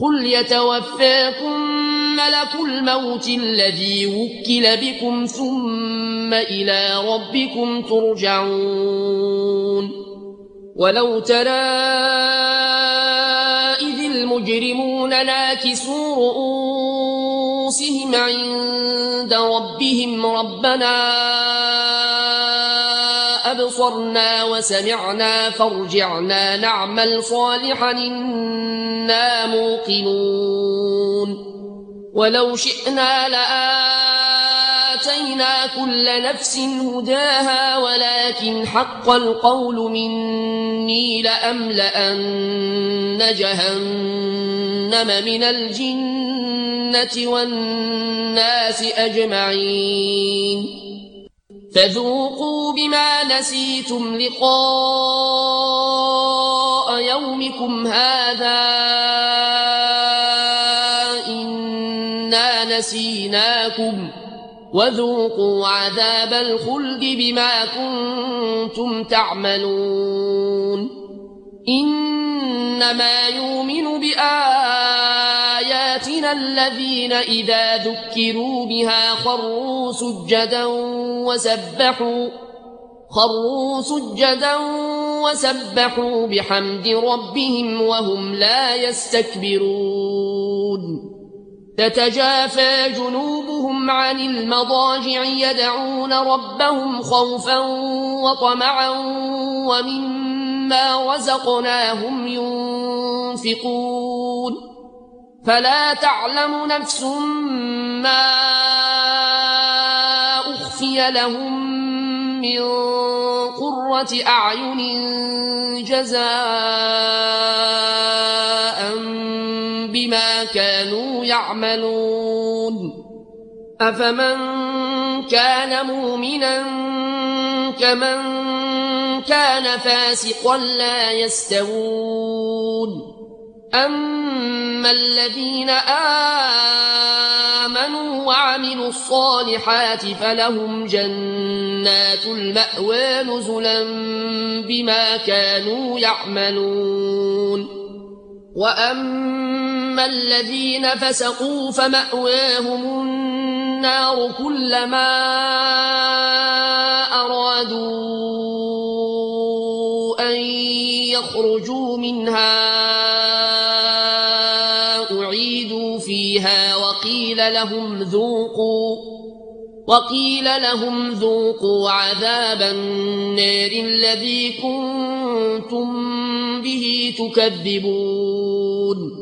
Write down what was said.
قل يتوفاكم ملك الموت الذي وكل بكم ثم إلى ربكم ترجعون ولو ترى إذ المجرمون ناكسوا رؤوسهم عند ربهم ربنا أبصرنا وسمعنا فارجعنا نعمل صالحا إنا موقنون ولو شئنا لآتينا كل نفس هداها ولكن حق القول مني لأملأن جهنم من الجنة والناس أجمعين فذوقوا بما نسيتم لقاء يومكم هذا إنا نسيناكم وذوقوا عذاب الخلد بما كنتم تعملون إنما يؤمن بآياتنا الذين إذا ذكروا بها خروا سجدا وسبحوا بحمد ربهم وهم لا يستكبرون تتجافى جنوبهم عن المضاجع يدعون ربهم خوفا وطمعا ومما رزقناهم ينفقون فلا تعلم نفس ما أخفي لهم من قرة أعين جزاء بما كانوا يعملون أفمن كان مؤمنا كمن كان فاسقا لا يستوون أما الذين آمنوا وعملوا الصالحات فلهم جنات المأوى نزلا بما كانوا يعملون وأما الذين فسقوا فمأواهم النار كلما أرادوا أن يخرجوا منها أعيدوا فيها وقيل لهم ذوقوا عذاب النار الذي كنتم به تكذبون